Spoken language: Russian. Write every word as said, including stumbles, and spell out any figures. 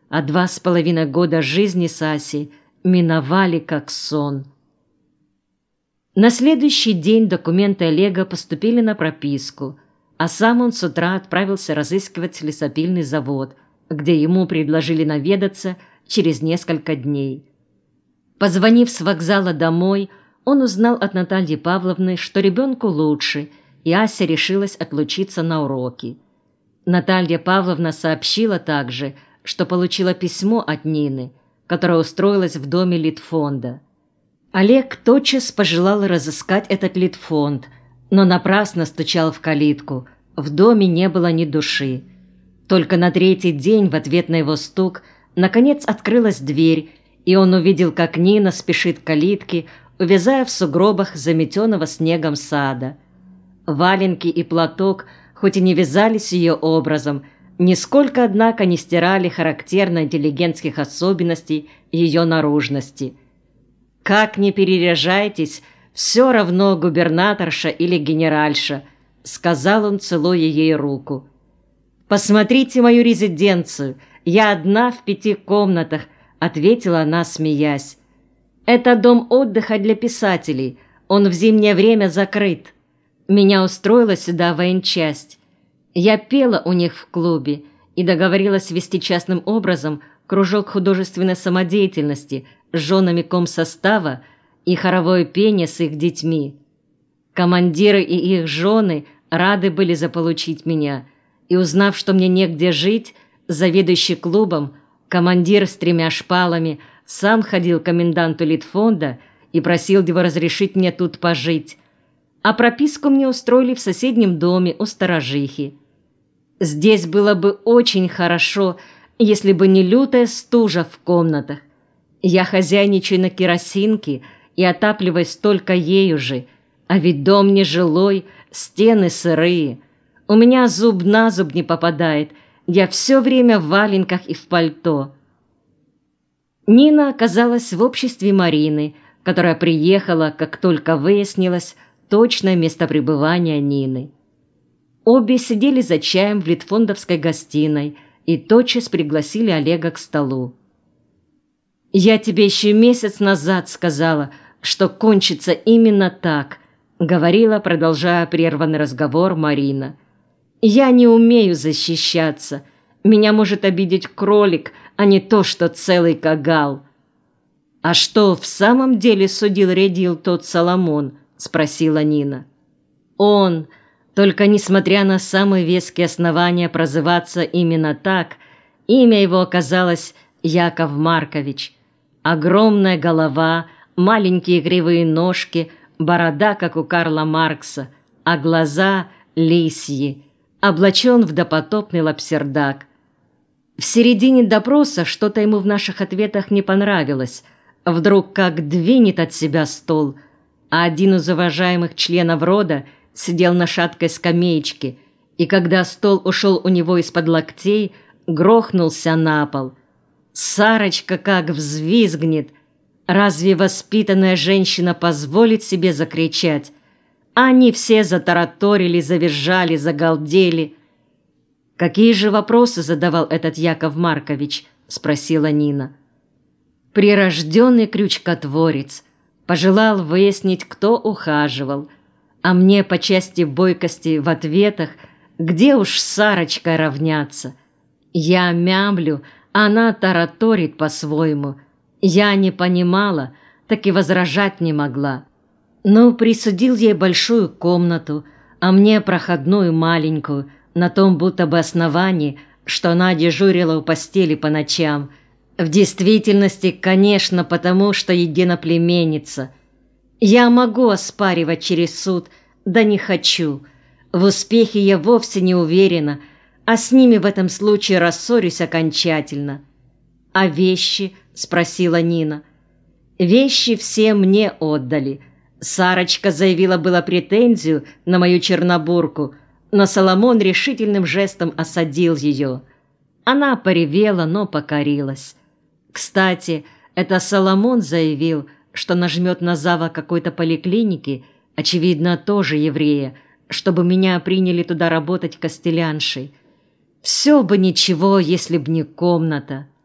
а два с половиной года жизни с Асей миновали как сон. На следующий день документы Олега поступили на прописку, а сам он с утра отправился разыскивать лесопильный завод, где ему предложили наведаться через несколько дней. Позвонив с вокзала домой, он узнал от Натальи Павловны, что ребенку лучше, и Ася решилась отлучиться на уроки. Наталья Павловна сообщила также, что получила письмо от Нины, которая устроилась в доме Литфонда. Олег тотчас пожелал разыскать этот Литфонд, но напрасно стучал в калитку. В доме не было ни души. Только на третий день в ответ на его стук наконец открылась дверь, и он увидел, как Нина спешит к калитке, увязая в сугробах заметенного снегом сада. Валенки и платок хоть и не вязались ее образом, нисколько, однако, не стирали характерно интеллигентских особенностей ее наружности. «Как не переряжайтесь, все равно губернаторша или генеральша», — сказал он, целуя ей руку. «Посмотрите мою резиденцию, я одна в пяти комнатах», — ответила она, смеясь. «Это дом отдыха для писателей, он в зимнее время закрыт. Меня устроила сюда военчасть. Я пела у них в клубе и договорилась вести частным образом кружок художественной самодеятельности с женами комсостава и хоровое пение с их детьми. Командиры и их жены рады были заполучить меня, и, узнав, что мне негде жить, заведующий клубом, командир с тремя шпалами, сам ходил к коменданту Литфонда и просил его разрешить мне тут пожить, а прописку мне устроили в соседнем доме у сторожихи. Здесь было бы очень хорошо, если бы не лютая стужа в комнатах. Я хозяйничаю на керосинке и отапливаюсь только ею же, а ведь дом нежилой, стены сырые. У меня зуб на зуб не попадает, я все время в валенках и в пальто». Нина оказалась в обществе Марины, которая приехала, как только выяснилось, точное место пребывания Нины. Обе сидели за чаем в литфондовской гостиной и тотчас пригласили Олега к столу. «Я тебе еще месяц назад сказала, что кончится именно так», — говорила, продолжая прерванный разговор, Марина. «Я не умею защищаться. Меня может обидеть кролик, а не то, что целый кагал». «А что, в самом деле судил-рядил тот Соломон?» — спросила Нина. «Он, только несмотря на самые веские основания прозываться именно так, имя его оказалось Яков Маркович. Огромная голова, маленькие кривые ножки, борода, как у Карла Маркса, а глаза лисьи, облачен в допотопный лапсердак. В середине допроса что-то ему в наших ответах не понравилось. Вдруг как двинет от себя стол, а один из уважаемых членов рода сидел на шаткой скамеечке, и когда стол ушел у него из-под локтей, грохнулся на пол. Сарочка как взвизгнет. Разве воспитанная женщина позволит себе закричать? Они все затараторили, завизжали, загалдели. «Какие же вопросы задавал этот Яков Маркович?» — спросила Нина. «Прирожденный крючкотворец. Пожелал выяснить, кто ухаживал. А мне по части бойкости в ответах, где уж с Сарочкой равняться. Я мямлю, она тараторит по-своему. Я не понимала, так и возражать не могла. Ну, присудил ей большую комнату, а мне проходную маленькую, на том будто бы основании, что она дежурила у постели по ночам. В действительности, конечно, потому что единоплеменница. Я могу оспаривать через суд, да не хочу. В успехе я вовсе не уверена, а с ними в этом случае рассорюсь окончательно». «А вещи?» — спросила Нина. «Вещи все мне отдали. Сарочка заявила было претензию на мою чернобурку, но Соломон решительным жестом осадил ее. Она поревела, но покорилась. Кстати, это Соломон заявил, что нажмет на зава какой-то поликлиники, очевидно, тоже еврея, чтобы меня приняли туда работать костеляншей. Все бы ничего, если б не комната».